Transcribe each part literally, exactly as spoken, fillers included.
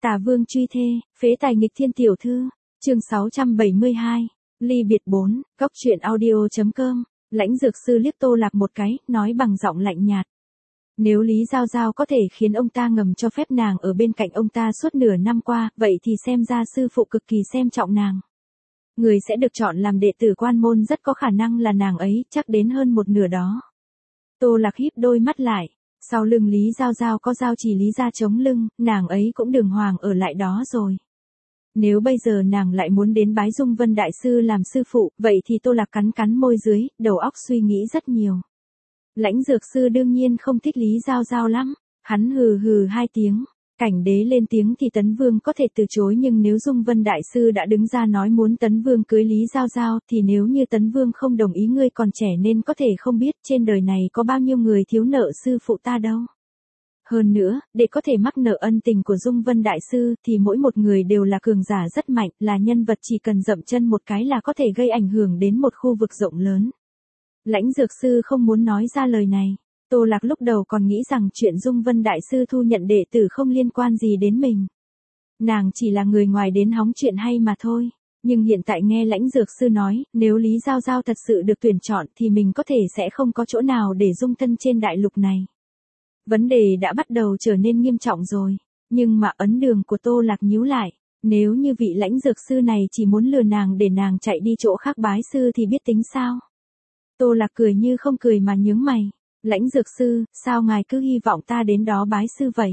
Tả Vương truy thê, phế tài nghịch thiên tiểu thư, chương sáu trăm bảy mươi hai, ly biệt bốn, góc truyện audio.com, Lãnh Dược Sư liếc Tô Lạc một cái, nói bằng giọng lạnh nhạt. Nếu Lý Giao Giao có thể khiến ông ta ngầm cho phép nàng ở bên cạnh ông ta suốt nửa năm qua, vậy thì xem ra sư phụ cực kỳ xem trọng nàng. Người sẽ được chọn làm đệ tử quan môn rất có khả năng là nàng ấy, chắc đến hơn một nửa đó. Tô Lạc híp đôi mắt lại, sau lưng Lý Giao Giao có giao trì Lý gia chống lưng, nàng ấy cũng đường hoàng ở lại đó rồi. Nếu bây giờ nàng lại muốn đến bái Dung Vân Đại Sư làm sư phụ, vậy thì Tô Lạc cắn cắn môi dưới, đầu óc suy nghĩ rất nhiều. Lãnh Dược Sư đương nhiên không thích Lý Giao Giao lắm, hắn hừ hừ hai tiếng. Cảnh Đế lên tiếng thì Tấn Vương có thể từ chối, nhưng nếu Dung Vân Đại Sư đã đứng ra nói muốn Tấn Vương cưới Lý Giao Giao, thì nếu như Tấn Vương không đồng ý, ngươi còn trẻ nên có thể không biết trên đời này có bao nhiêu người thiếu nợ sư phụ ta đâu. Hơn nữa, để có thể mắc nợ ân tình của Dung Vân Đại Sư, thì mỗi một người đều là cường giả rất mạnh, là nhân vật chỉ cần dậm chân một cái là có thể gây ảnh hưởng đến một khu vực rộng lớn. Lãnh Dược Sư không muốn nói ra lời này. Tô Lạc lúc đầu còn nghĩ rằng chuyện Dung Vân Đại Sư thu nhận đệ tử không liên quan gì đến mình. Nàng chỉ là người ngoài đến hóng chuyện hay mà thôi. Nhưng hiện tại nghe Lãnh Dược Sư nói, nếu Lý Giao Giao thật sự được tuyển chọn thì mình có thể sẽ không có chỗ nào để dung thân trên đại lục này. Vấn đề đã bắt đầu trở nên nghiêm trọng rồi. Nhưng mà ấn đường của Tô Lạc nhíu lại. Nếu như vị Lãnh Dược Sư này chỉ muốn lừa nàng để nàng chạy đi chỗ khác bái sư thì biết tính sao? Tô Lạc cười như không cười mà nhướng mày. Lãnh Dược Sư, sao ngài cứ hy vọng ta đến đó bái sư vậy?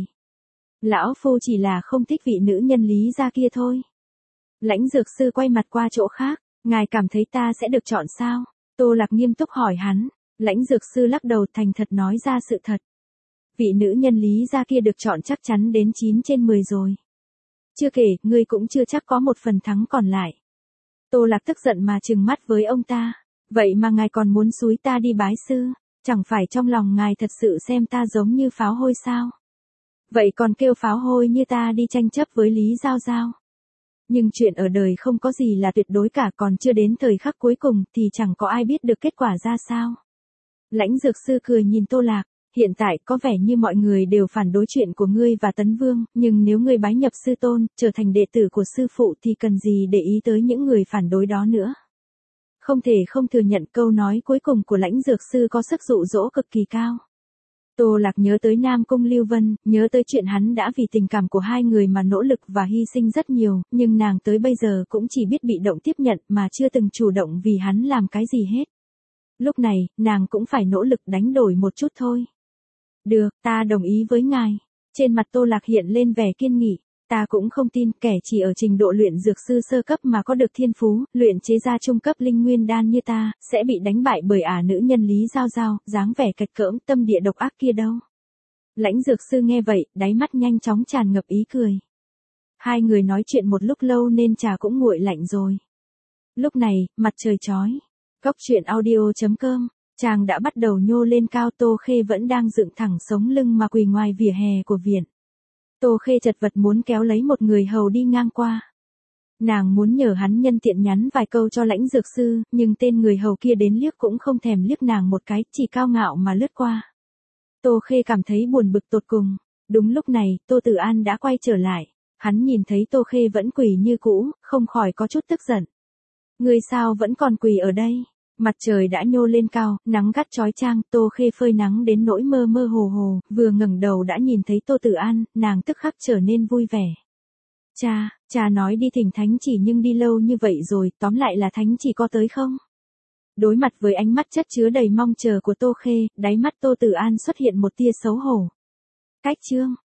Lão phu chỉ là không thích vị nữ nhân Lý gia kia thôi. Lãnh Dược Sư quay mặt qua chỗ khác, ngài cảm thấy ta sẽ được chọn sao? Tô Lạc nghiêm túc hỏi hắn. Lãnh Dược Sư lắc đầu thành thật nói ra sự thật. Vị nữ nhân Lý gia kia được chọn chắc chắn đến chín trên mười rồi. Chưa kể, ngươi cũng chưa chắc có một phần thắng còn lại. Tô Lạc tức giận mà trừng mắt với ông ta. Vậy mà ngài còn muốn xúi ta đi bái sư? Chẳng phải trong lòng ngài thật sự xem ta giống như pháo hôi sao? Vậy còn kêu pháo hôi như ta đi tranh chấp với Lý Giao Giao. Nhưng chuyện ở đời không có gì là tuyệt đối cả, còn chưa đến thời khắc cuối cùng thì chẳng có ai biết được kết quả ra sao. Lãnh Dược Sư cười nhìn Tô Lạc, hiện tại có vẻ như mọi người đều phản đối chuyện của ngươi và Tấn Vương, nhưng nếu ngươi bái nhập sư tôn, trở thành đệ tử của sư phụ thì cần gì để ý tới những người phản đối đó nữa. Không thể không thừa nhận câu nói cuối cùng của Lãnh Dược Sư có sức dụ dỗ cực kỳ cao. Tô Lạc nhớ tới Nam Cung Lưu Vân, nhớ tới chuyện hắn đã vì tình cảm của hai người mà nỗ lực và hy sinh rất nhiều, nhưng nàng tới bây giờ cũng chỉ biết bị động tiếp nhận mà chưa từng chủ động vì hắn làm cái gì hết. Lúc này, nàng cũng phải nỗ lực đánh đổi một chút thôi. Được, ta đồng ý với ngài. Trên mặt Tô Lạc hiện lên vẻ kiên nghị. Ta cũng không tin kẻ chỉ ở trình độ luyện dược sư sơ cấp mà có được thiên phú, luyện chế ra trung cấp linh nguyên đan như ta, sẽ bị đánh bại bởi ả nữ nhân Lý Giao Giao, dáng vẻ kịch cỡm tâm địa độc ác kia đâu. Lãnh Dược Sư nghe vậy, đáy mắt nhanh chóng tràn ngập ý cười. Hai người nói chuyện một lúc lâu nên trà cũng nguội lạnh rồi. Lúc này, mặt trời chói. Góc truyện audio.com, chàng đã bắt đầu nhô lên cao. Tô Khê vẫn đang dựng thẳng sống lưng mà quỳ ngoài vỉa hè của viện. Tô Khê chật vật muốn kéo lấy một người hầu đi ngang qua. Nàng muốn nhờ hắn nhân tiện nhắn vài câu cho Lãnh Dược Sư, nhưng tên người hầu kia đến liếc cũng không thèm liếc nàng một cái, chỉ cao ngạo mà lướt qua. Tô Khê cảm thấy buồn bực tột cùng. Đúng lúc này, Tô Tử An đã quay trở lại. Hắn nhìn thấy Tô Khê vẫn quỳ như cũ, không khỏi có chút tức giận. Ngươi sao vẫn còn quỳ ở đây? Mặt trời đã nhô lên cao, nắng gắt chói chang, Tô Khê phơi nắng đến nỗi mơ mơ hồ hồ, vừa ngẩng đầu đã nhìn thấy Tô Tử An, nàng tức khắc trở nên vui vẻ. Cha, cha nói đi thỉnh thánh chỉ nhưng đi lâu như vậy rồi, tóm lại là thánh chỉ có tới không? Đối mặt với ánh mắt chất chứa đầy mong chờ của Tô Khê, đáy mắt Tô Tử An xuất hiện một tia xấu hổ. Cách chương,